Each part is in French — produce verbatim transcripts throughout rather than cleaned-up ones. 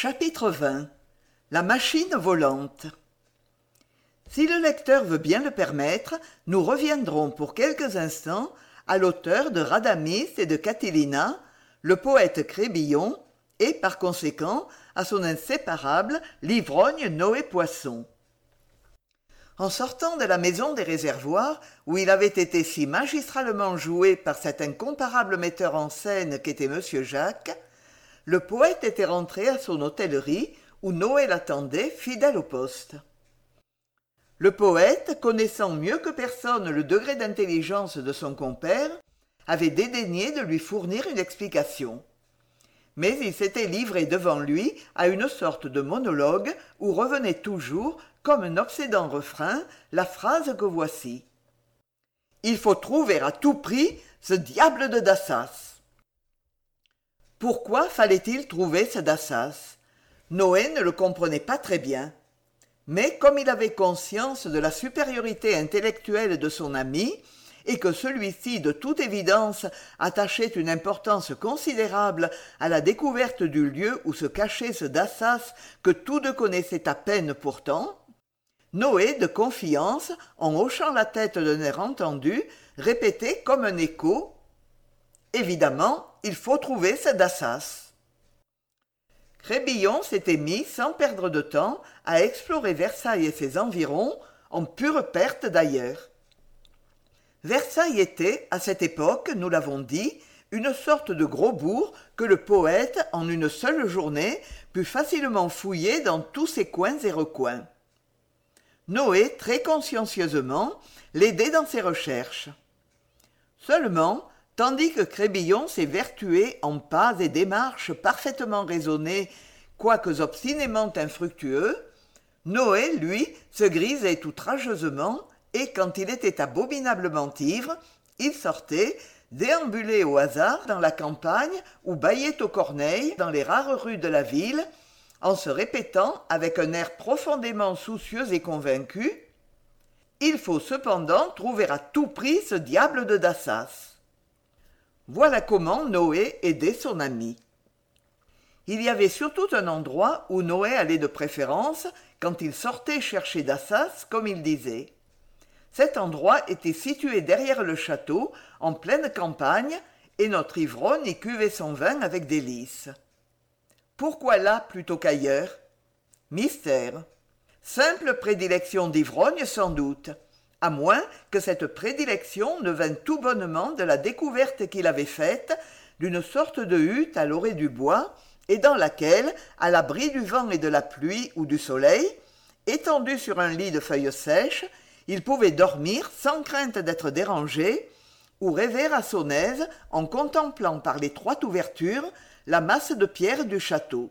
Chapitre vingt. La machine volante. Si le lecteur veut bien le permettre, nous reviendrons pour quelques instants à l'auteur de Radamis et de Catilina, le poète Crébillon, et par conséquent à son inséparable l'ivrogne Noé Poisson. En sortant de la maison des réservoirs, où il avait été si magistralement joué par cet incomparable metteur en scène qu'était monsieur Jacques, le poète était rentré à son hôtellerie, où Noé l'attendait, fidèle au poste. Le poète, connaissant mieux que personne le degré d'intelligence de son compère, avait dédaigné de lui fournir une explication. Mais il s'était livré devant lui à une sorte de monologue où revenait toujours, comme un obsédant refrain, la phrase que voici. « Il faut trouver à tout prix ce diable de Dassas !» Pourquoi fallait-il trouver ce Dassas ? Noé ne le comprenait pas très bien. Mais comme il avait conscience de la supériorité intellectuelle de son ami, et que celui-ci, de toute évidence, attachait une importance considérable à la découverte du lieu où se cachait ce Dassas que tous deux connaissaient à peine pourtant, Noé, de confiance, en hochant la tête d'un air entendu, répétait comme un écho « Évidemment, il faut trouver ce Dassas !» Crébillon s'était mis, sans perdre de temps, à explorer Versailles et ses environs, en pure perte d'ailleurs. Versailles était, à cette époque, nous l'avons dit, une sorte de gros bourg que le poète, en une seule journée, put facilement fouiller dans tous ses coins et recoins. Noé, très consciencieusement, l'aidait dans ses recherches. Seulement, tandis que Crébillon s'évertuait en pas et démarches parfaitement raisonnés, quoique obstinément infructueux, Noé, lui, se grisait outrageusement, et quand il était abominablement ivre, il sortait, déambulait au hasard dans la campagne ou bâillait aux corneilles dans les rares rues de la ville, en se répétant avec un air profondément soucieux et convaincu « Il faut cependant trouver à tout prix ce diable de Dassas !» Voilà comment Noé aidait son ami. Il y avait surtout un endroit où Noé allait de préférence quand il sortait chercher Dassas, comme il disait. Cet endroit était situé derrière le château, en pleine campagne, et notre ivrogne y cuvait son vin avec délices. Pourquoi là plutôt qu'ailleurs ? Mystère. Simple prédilection d'ivrogne sans doute, à moins que cette prédilection ne vînt tout bonnement de la découverte qu'il avait faite d'une sorte de hutte à l'orée du bois, et dans laquelle, à l'abri du vent et de la pluie ou du soleil, étendu sur un lit de feuilles sèches, il pouvait dormir sans crainte d'être dérangé, ou rêver à son aise en contemplant par l'étroite ouverture la masse de pierre du château.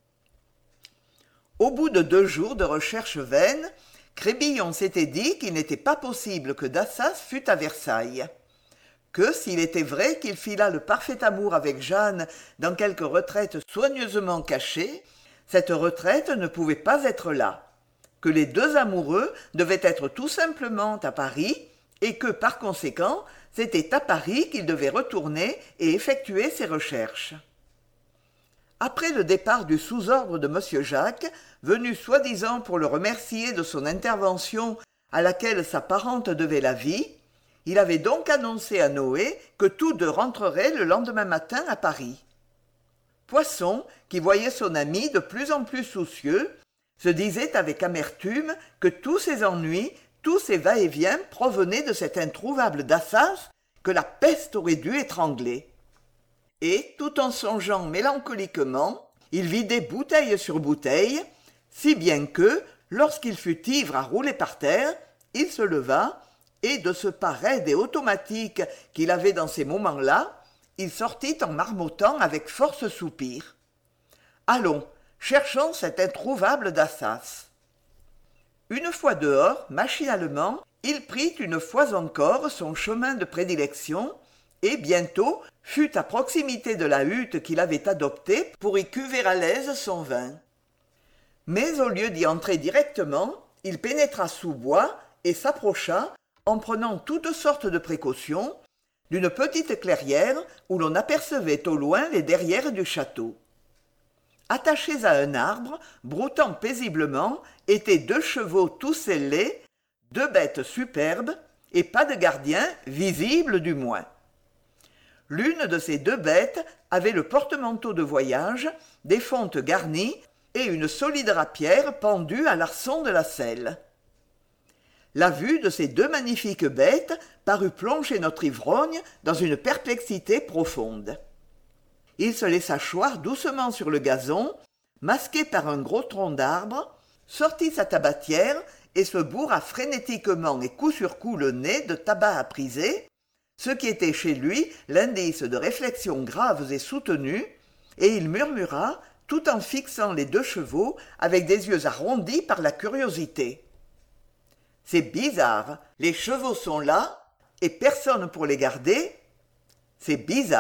Au bout de deux jours de recherches vaines, Crébillon s'était dit qu'il n'était pas possible que Dassas fût à Versailles, que s'il était vrai qu'il fit là le parfait amour avec Jeanne dans quelque retraite soigneusement cachée, cette retraite ne pouvait pas être là, que les deux amoureux devaient être tout simplement à Paris, et que, par conséquent, c'était à Paris qu'il devait retourner et effectuer ses recherches. Après le départ du sous-ordre de monsieur Jacques, venu soi-disant pour le remercier de son intervention à laquelle sa parente devait la vie, il avait donc annoncé à Noé que tous deux rentreraient le lendemain matin à Paris. Poisson, qui voyait son ami de plus en plus soucieux, se disait avec amertume que tous ses ennuis, tous ses va-et-vient provenaient de cet introuvable Dassas que la peste aurait dû étrangler. Et, tout en songeant mélancoliquement, il vidait bouteille sur bouteille, si bien que, lorsqu'il fut ivre à rouler par terre, il se leva, et de ce pas raide et automatique qu'il avait dans ces moments-là, il sortit en marmottant avec force soupir. « Allons, cherchons cet introuvable Dassas. » Une fois dehors, machinalement, il prit une fois encore son chemin de prédilection, et bientôt fut à proximité de la hutte qu'il avait adoptée pour y cuver à l'aise son vin. Mais au lieu d'y entrer directement, il pénétra sous bois et s'approcha, en prenant toutes sortes de précautions, d'une petite clairière où l'on apercevait au loin les derrières du château. Attachés à un arbre, broutant paisiblement, étaient deux chevaux tout sellés, deux bêtes superbes, et pas de gardien, visible du moins. L'une de ces deux bêtes avait le porte-manteau de voyage, des fontes garnies et une solide rapière pendue à l'arçon de la selle. La vue de ces deux magnifiques bêtes parut plonger notre ivrogne dans une perplexité profonde. Il se laissa choir doucement sur le gazon, masqué par un gros tronc d'arbre, sortit sa tabatière et se bourra frénétiquement et coup sur coup le nez de tabac à priser, ce qui était chez lui l'indice de réflexions graves et soutenues, et il murmura, tout en fixant les deux chevaux avec des yeux arrondis par la curiosité. « C'est bizarre, les chevaux sont là, et personne pour les garder. C'est bizarre. »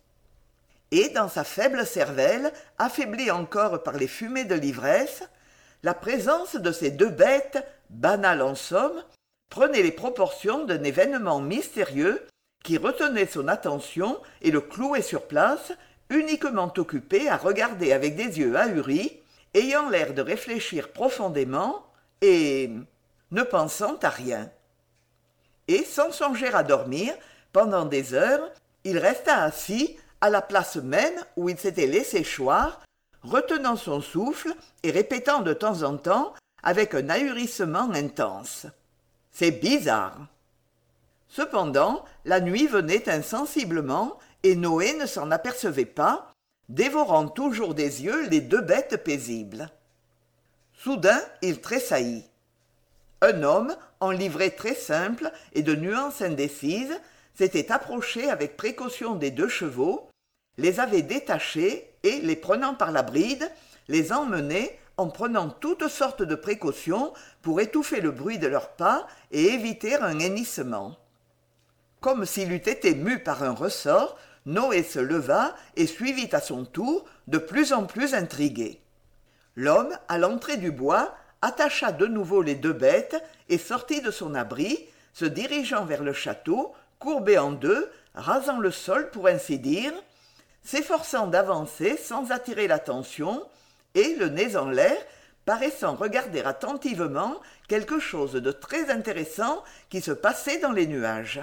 Et dans sa faible cervelle, affaiblie encore par les fumées de l'ivresse, la présence de ces deux bêtes, banales en somme, prenait les proportions d'un événement mystérieux qui retenait son attention et le clouait sur place, uniquement occupé à regarder avec des yeux ahuris, ayant l'air de réfléchir profondément et ne pensant à rien. Et sans songer à dormir, pendant des heures, il resta assis à la place même où il s'était laissé choir, retenant son souffle et répétant de temps en temps avec un ahurissement intense. « C'est bizarre !» Cependant, la nuit venait insensiblement et Noé ne s'en apercevait pas, dévorant toujours des yeux les deux bêtes paisibles. Soudain, il tressaillit. Un homme, en livrée très simple et de nuances indécises, s'était approché avec précaution des deux chevaux, les avait détachés et, les prenant par la bride, les emmenait en prenant toutes sortes de précautions pour étouffer le bruit de leurs pas et éviter un hennissement. Comme s'il eût été mu par un ressort, Noé se leva et suivit à son tour, de plus en plus intrigué. L'homme, à l'entrée du bois, attacha de nouveau les deux bêtes et sortit de son abri, se dirigeant vers le château, courbé en deux, rasant le sol pour ainsi dire, s'efforçant d'avancer sans attirer l'attention, et, le nez en l'air, paraissant regarder attentivement quelque chose de très intéressant qui se passait dans les nuages.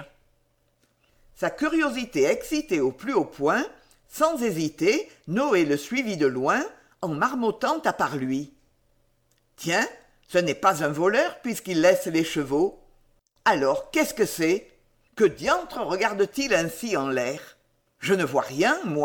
Sa curiosité excitée au plus haut point, sans hésiter, Noé le suivit de loin, en marmottant à part lui. « Tiens, ce n'est pas un voleur puisqu'il laisse les chevaux. Alors, qu'est-ce que c'est ? Que diantre regarde-t-il ainsi en l'air ? Je ne vois rien, moi. »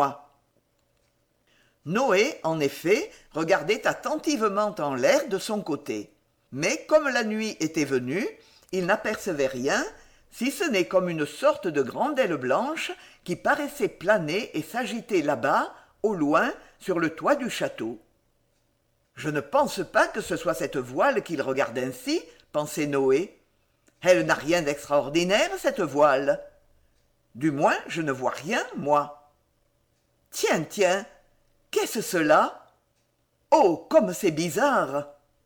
Noé, en effet, regardait attentivement en l'air de son côté. Mais comme la nuit était venue, il n'apercevait rien, si ce n'est comme une sorte de grande aile blanche qui paraissait planer et s'agiter là-bas, au loin, sur le toit du château. « Je ne pense pas que ce soit cette voile qu'il regarde ainsi, » pensait Noé. « Elle n'a rien d'extraordinaire, cette voile. Du moins, je ne vois rien, moi. Tiens, tiens, qu'est-ce cela ? Oh, comme c'est bizarre !»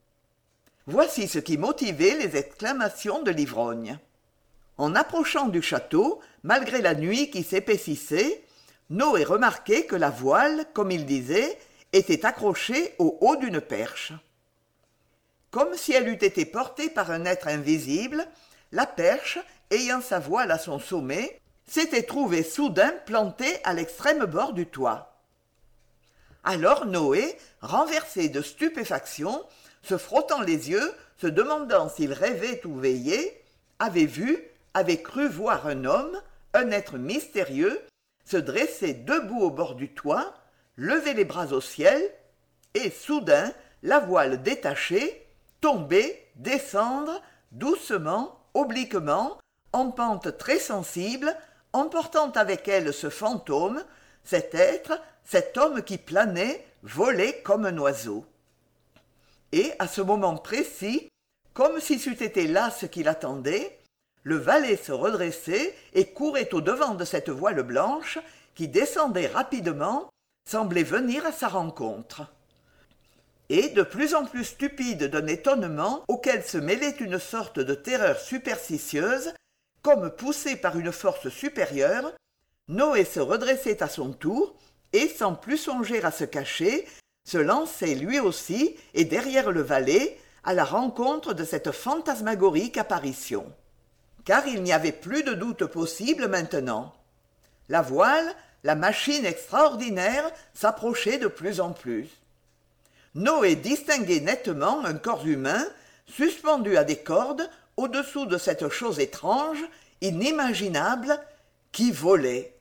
Voici ce qui motivait les exclamations de l'ivrogne. En approchant du château, malgré la nuit qui s'épaississait, Noé remarquait que la voile, comme il disait, était accrochée au haut d'une perche. Comme si elle eût été portée par un être invisible, la perche, ayant sa voile à son sommet, s'était trouvée soudain plantée à l'extrême bord du toit. Alors Noé, renversé de stupéfaction, se frottant les yeux, se demandant s'il rêvait ou veillait, avait vu, avait cru voir un homme, un être mystérieux, se dresser debout au bord du toit, lever les bras au ciel, et soudain, la voile détachée, tomber, descendre, doucement, obliquement, en pente très sensible, emportant avec elle ce fantôme, cet être, cet homme qui planait, volait comme un oiseau. Et, à ce moment précis, comme si c'eût été là ce qui l'attendait, le valet se redressait et courait au-devant de cette voile blanche qui descendait rapidement, semblait venir à sa rencontre. Et, de plus en plus stupide d'un étonnement auquel se mêlait une sorte de terreur superstitieuse, comme poussé par une force supérieure, Noé se redressait à son tour et, sans plus songer à se cacher, se lançait lui aussi et derrière le valet à la rencontre de cette fantasmagorique apparition. Car il n'y avait plus de doute possible maintenant. La voile, la machine extraordinaire, s'approchait de plus en plus. Noé distinguait nettement un corps humain suspendu à des cordes au-dessous de cette chose étrange, inimaginable, qui volait.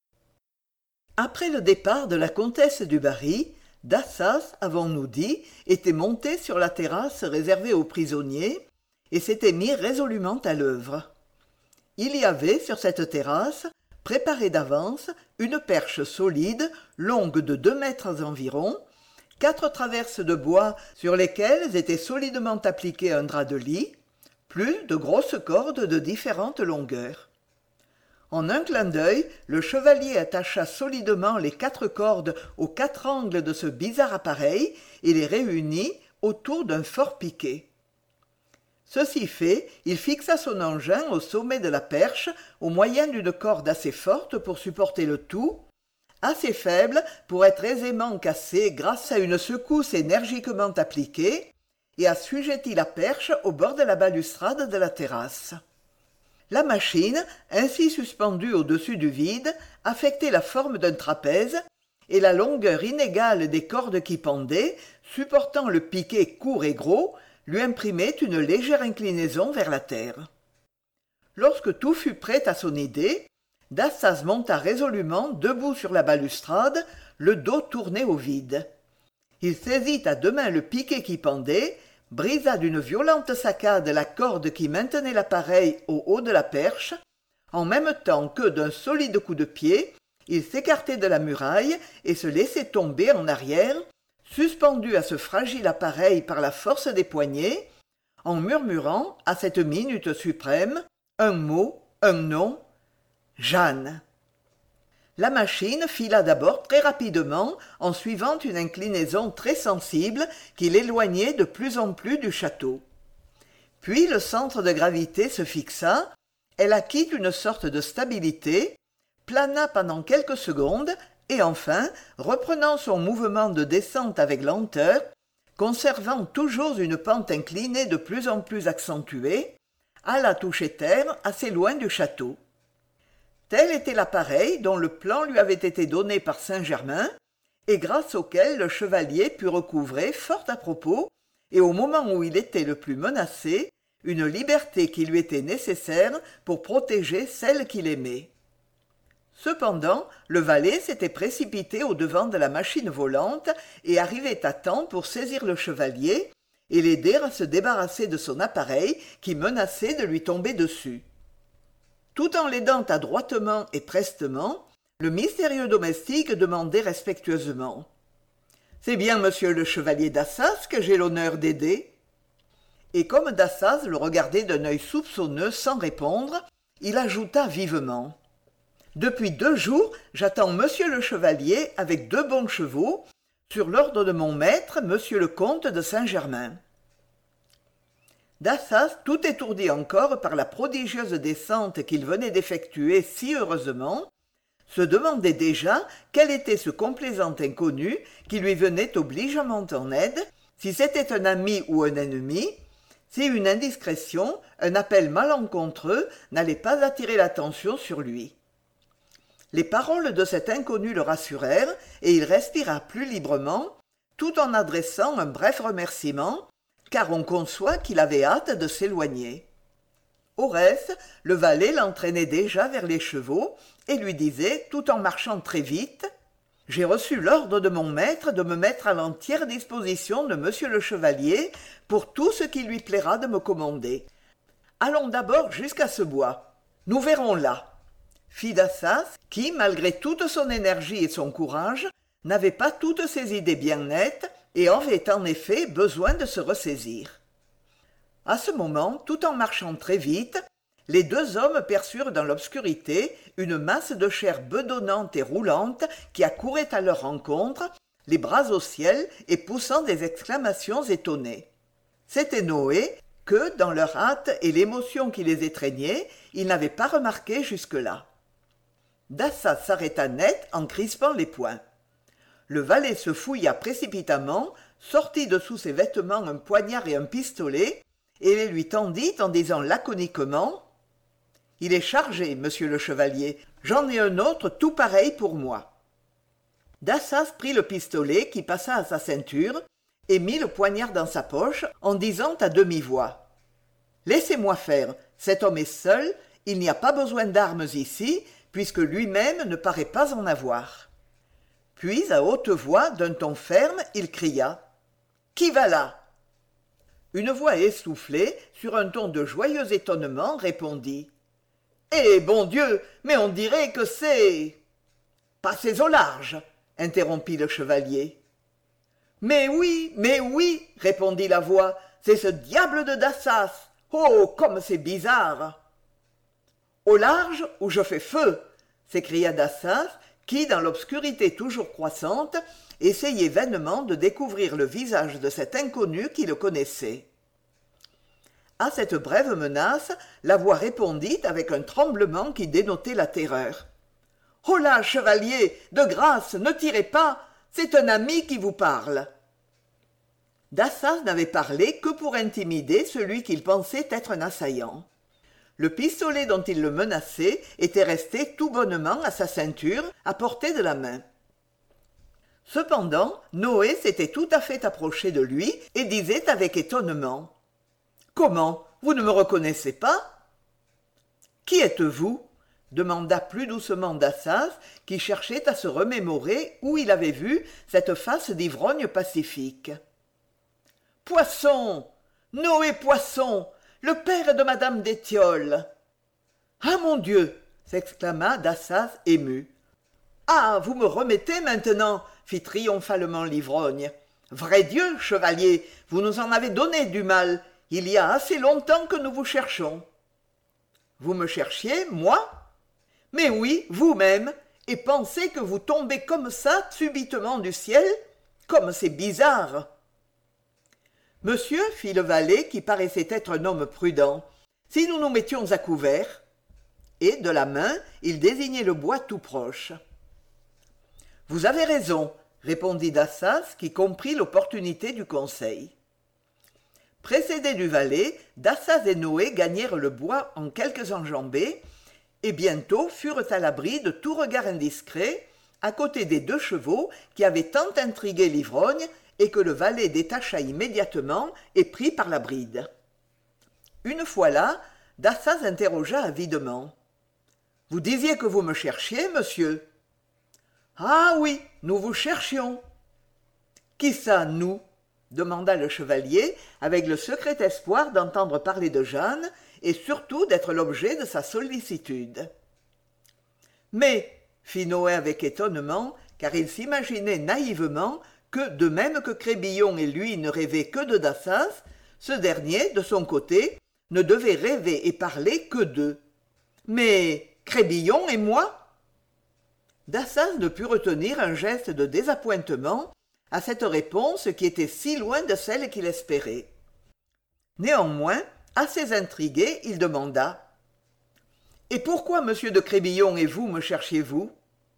Après le départ de la comtesse du Barry, Dassas, avons-nous dit, était monté sur la terrasse réservée aux prisonniers et s'était mis résolument à l'œuvre. Il y avait sur cette terrasse, préparée d'avance, une perche solide, longue de deux mètres environ, quatre traverses de bois sur lesquelles était solidement appliqué un drap de lit, plus de grosses cordes de différentes longueurs. En un clin d'œil, le chevalier attacha solidement les quatre cordes aux quatre angles de ce bizarre appareil et les réunit autour d'un fort piquet. Ceci fait, il fixa son engin au sommet de la perche au moyen d'une corde assez forte pour supporter le tout, assez faible pour être aisément cassée grâce à une secousse énergiquement appliquée, et assujettit la perche au bord de la balustrade de la terrasse. La machine, ainsi suspendue au-dessus du vide, affectait la forme d'un trapèze, et la longueur inégale des cordes qui pendaient, supportant le piquet court et gros, lui imprimait une légère inclinaison vers la terre. Lorsque tout fut prêt à son idée, Dassas monta résolument debout sur la balustrade, le dos tourné au vide. Il saisit à deux mains le piquet qui pendait, brisa d'une violente saccade la corde qui maintenait l'appareil au haut de la perche, en même temps que, d'un solide coup de pied, il s'écartait de la muraille et se laissait tomber en arrière, suspendu à ce fragile appareil par la force des poignets, en murmurant, à cette minute suprême, un mot, un nom, Jeanne. La machine fila d'abord très rapidement en suivant une inclinaison très sensible qui l'éloignait de plus en plus du château. Puis le centre de gravité se fixa, elle acquit une sorte de stabilité, plana pendant quelques secondes et enfin, reprenant son mouvement de descente avec lenteur, conservant toujours une pente inclinée de plus en plus accentuée, alla toucher terre assez loin du château. Tel était l'appareil dont le plan lui avait été donné par Saint-Germain, et grâce auquel le chevalier put recouvrer fort à propos, et au moment où il était le plus menacé, une liberté qui lui était nécessaire pour protéger celle qu'il aimait. Cependant, le valet s'était précipité au-devant de la machine volante et arrivait à temps pour saisir le chevalier et l'aider à se débarrasser de son appareil qui menaçait de lui tomber dessus. Tout en l'aidant adroitement et prestement, le mystérieux domestique demandait respectueusement « C'est bien monsieur le chevalier Dassas que j'ai l'honneur d'aider ?» Et comme Dassas le regardait d'un œil soupçonneux sans répondre, il ajouta vivement « Depuis deux jours, j'attends monsieur le chevalier avec deux bons chevaux, sur l'ordre de mon maître, monsieur le comte de Saint-Germain. » Dassas, tout étourdi encore par la prodigieuse descente qu'il venait d'effectuer si heureusement, se demandait déjà quel était ce complaisant inconnu qui lui venait obligeamment en aide, si c'était un ami ou un ennemi, si une indiscrétion, un appel malencontreux n'allait pas attirer l'attention sur lui. Les paroles de cet inconnu le rassurèrent et il respira plus librement, tout en adressant un bref remerciement, car on conçoit qu'il avait hâte de s'éloigner. Au reste, le valet l'entraînait déjà vers les chevaux et lui disait, tout en marchant très vite, « J'ai reçu l'ordre de mon maître de me mettre à l'entière disposition de monsieur le chevalier pour tout ce qui lui plaira de me commander. Allons d'abord jusqu'à ce bois. Nous verrons là. » fit Dassas, qui, malgré toute son énergie et son courage, n'avait pas toutes ses idées bien nettes et avait en effet besoin de se ressaisir. À ce moment, tout en marchant très vite, les deux hommes perçurent dans l'obscurité une masse de chair bedonnante et roulante qui accourait à leur rencontre, les bras au ciel et poussant des exclamations étonnées. C'était Noé que, dans leur hâte et l'émotion qui les étreignait, ils n'avaient pas remarqué jusque-là. Dassas s'arrêta net en crispant les poings. Le valet se fouilla précipitamment, sortit de sous ses vêtements un poignard et un pistolet, et les lui tendit en disant laconiquement « Il est chargé, monsieur le chevalier, j'en ai un autre tout pareil pour moi. » Dassas prit le pistolet qui passa à sa ceinture et mit le poignard dans sa poche en disant à demi-voix « Laissez-moi faire, cet homme est seul, il n'y a pas besoin d'armes ici, puisque lui-même ne paraît pas en avoir. » Puis, à haute voix, d'un ton ferme, il cria « Qui va là ?» Une voix essoufflée, sur un ton de joyeux étonnement, répondit « Eh, bon Dieu, mais on dirait que c'est... » « Passez au large !» interrompit le chevalier. « Mais oui, mais oui !» répondit la voix, « c'est ce diable de Dassas. Oh, comme c'est bizarre !»« Au large ou je fais feu !» s'écria Dassas, qui, dans l'obscurité toujours croissante, essayait vainement de découvrir le visage de cet inconnu qui le connaissait. À cette brève menace, la voix répondit avec un tremblement qui dénotait la terreur. « Oh là, chevalier, de grâce, ne tirez pas, c'est un ami qui vous parle. » Dassas n'avait parlé que pour intimider celui qu'il pensait être un assaillant. Le pistolet dont il le menaçait était resté tout bonnement à sa ceinture, à portée de la main. Cependant, Noé s'était tout à fait approché de lui et disait avec étonnement « Comment, vous ne me reconnaissez pas ?»« Qui êtes-vous » demanda plus doucement Dassas, qui cherchait à se remémorer où il avait vu cette face d'ivrogne pacifique. « Poisson, Noé Poisson, le père de madame d'Étiole. »« Ah, mon Dieu !» s'exclama Dassas ému. « Ah, vous me remettez maintenant !» fit triomphalement l'ivrogne. « Vrai Dieu, chevalier, vous nous en avez donné du mal. Il y a assez longtemps que nous vous cherchons. »« Vous me cherchiez, moi ? Mais oui, vous-même, et pensez que vous tombez comme ça subitement du ciel ? Comme c'est bizarre !»« Monsieur, fit le valet, qui paraissait être un homme prudent, si nous nous mettions à couvert. » Et, de la main, il désignait le bois tout proche. « Vous avez raison, » répondit Dassas, qui comprit l'opportunité du conseil. Précédés du valet, Dassas et Noé gagnèrent le bois en quelques enjambées, et bientôt furent à l'abri de tout regard indiscret, à côté des deux chevaux qui avaient tant intrigué l'ivrogne et que le valet détacha immédiatement et prit par la bride. Une fois là, Dassas interrogea avidement. « Vous disiez que vous me cherchiez, monsieur ?»« Ah oui, nous vous cherchions. »« Qui ça, nous ?» demanda le chevalier, avec le secret espoir d'entendre parler de Jeanne et surtout d'être l'objet de sa sollicitude. « Mais, » fit Noé avec étonnement, car il s'imaginait naïvement que, de même que Crébillon et lui ne rêvaient que de Dassas, ce dernier, de son côté, ne devait rêver et parler que d'eux. « Mais Crébillon et moi ?» Dassas ne put retenir un geste de désappointement à cette réponse qui était si loin de celle qu'il espérait. Néanmoins, assez intrigué, il demanda « Et pourquoi monsieur de Crébillon et vous me cherchiez-vous ?»«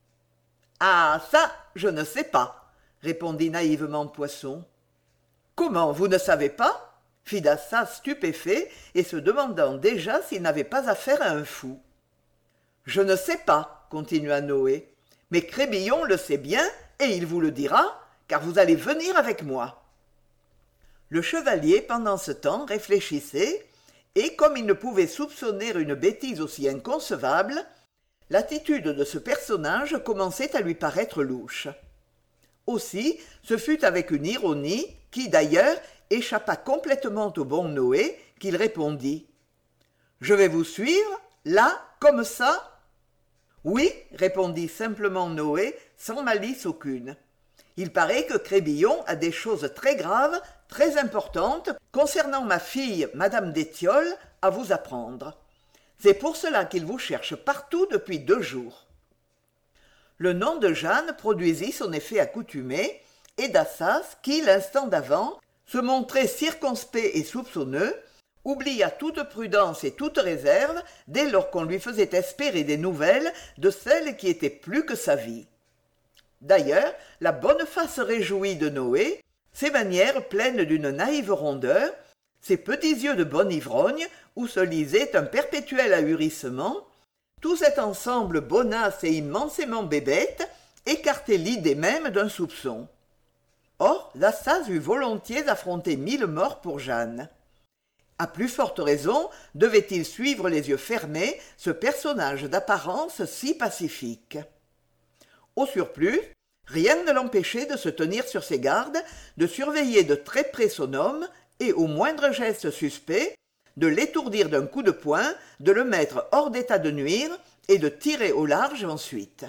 Ah, ça, je ne sais pas, » répondit naïvement Poisson. « Comment, vous ne savez pas ?» fit Dassas stupéfait et se demandant déjà s'il n'avait pas affaire à un fou. « Je ne sais pas, » continua Noé, « mais Crébillon le sait bien et il vous le dira, car vous allez venir avec moi. » Le chevalier, pendant ce temps, réfléchissait, et comme il ne pouvait soupçonner une bêtise aussi inconcevable, l'attitude de ce personnage commençait à lui paraître louche. Aussi, ce fut avec une ironie, qui d'ailleurs échappa complètement au bon Noé, qu'il répondit « Je vais vous suivre, là, comme ça ?» « Oui, » répondit simplement Noé, sans malice aucune. « Il paraît que Crébillon a des choses très graves, très importantes, concernant ma fille, madame d'Étiole, à vous apprendre. C'est pour cela qu'il vous cherche partout depuis deux jours. » Le nom de Jeanne produisit son effet accoutumé, et Dassas, qui, l'instant d'avant, se montrait circonspect et soupçonneux, oublia toute prudence et toute réserve dès lors qu'on lui faisait espérer des nouvelles de celle qui était plus que sa vie. D'ailleurs, la bonne face réjouie de Noé, ses manières pleines d'une naïve rondeur, ses petits yeux de bon ivrogne où se lisait un perpétuel ahurissement, tout cet ensemble bonasse et immensément bébête écartait l'idée même d'un soupçon. Or Lassaz eût volontiers affronté mille morts pour Jeanne. À plus forte raison devait-il suivre les yeux fermés ce personnage d'apparence si pacifique. Au surplus, rien ne l'empêchait de se tenir sur ses gardes, de surveiller de très près son homme et, au moindre geste suspect, de l'étourdir d'un coup de poing, de le mettre hors d'état de nuire et de tirer au large ensuite.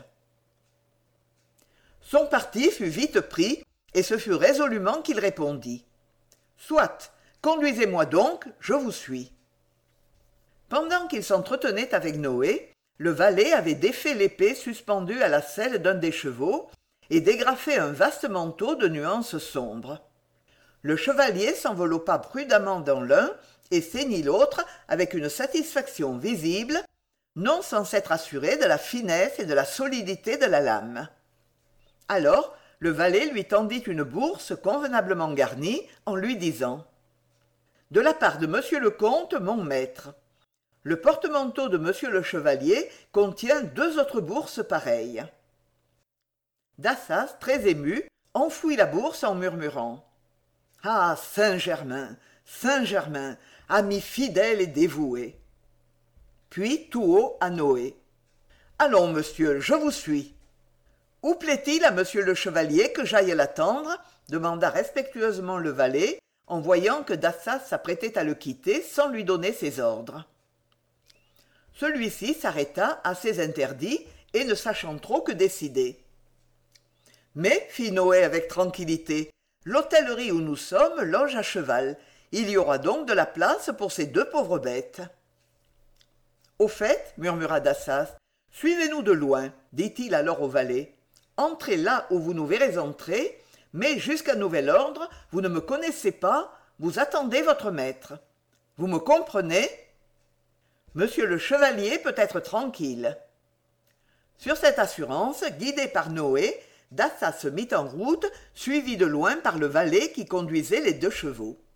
Son parti fut vite pris, et ce fut résolument qu'il répondit. « Soit, conduisez-moi donc, je vous suis. » Pendant qu'il s'entretenait avec Noé, le valet avait défait l'épée suspendue à la selle d'un des chevaux et dégrafé un vaste manteau de nuances sombres. Le chevalier s'enveloppa prudemment dans l'un et ceignit l'autre avec une satisfaction visible, non sans s'être assuré de la finesse et de la solidité de la lame. Alors, le valet lui tendit une bourse convenablement garnie en lui disant « De la part de monsieur le comte, mon maître. Le porte-manteau de monsieur le chevalier contient deux autres bourses pareilles. » Dassaz, très ému, enfouit la bourse en murmurant « Ah, Saint-Germain, Saint-Germain, ami fidèle et dévoué !» Puis tout haut à Noé. « Allons, monsieur, je vous suis. » « Où plaît-il à monsieur le chevalier que j'aille l'attendre ?» demanda respectueusement le valet, en voyant que Dassaz s'apprêtait à le quitter sans lui donner ses ordres. Celui-ci s'arrêta assez interdit et ne sachant trop que décider. « Mais, fit Noé avec tranquillité, l'hôtellerie où nous sommes loge à cheval. Il y aura donc de la place pour ces deux pauvres bêtes. »« Au fait, murmura Dassaz, suivez-nous de loin, dit-il alors au valet. Entrez là où vous nous verrez entrer, mais jusqu'à nouvel ordre, vous ne me connaissez pas, vous attendez votre maître. Vous me comprenez ? Monsieur le chevalier peut être tranquille. » Sur cette assurance, guidé par Noé, Dassaz se mit en route, suivi de loin par le valet qui conduisait les deux chevaux.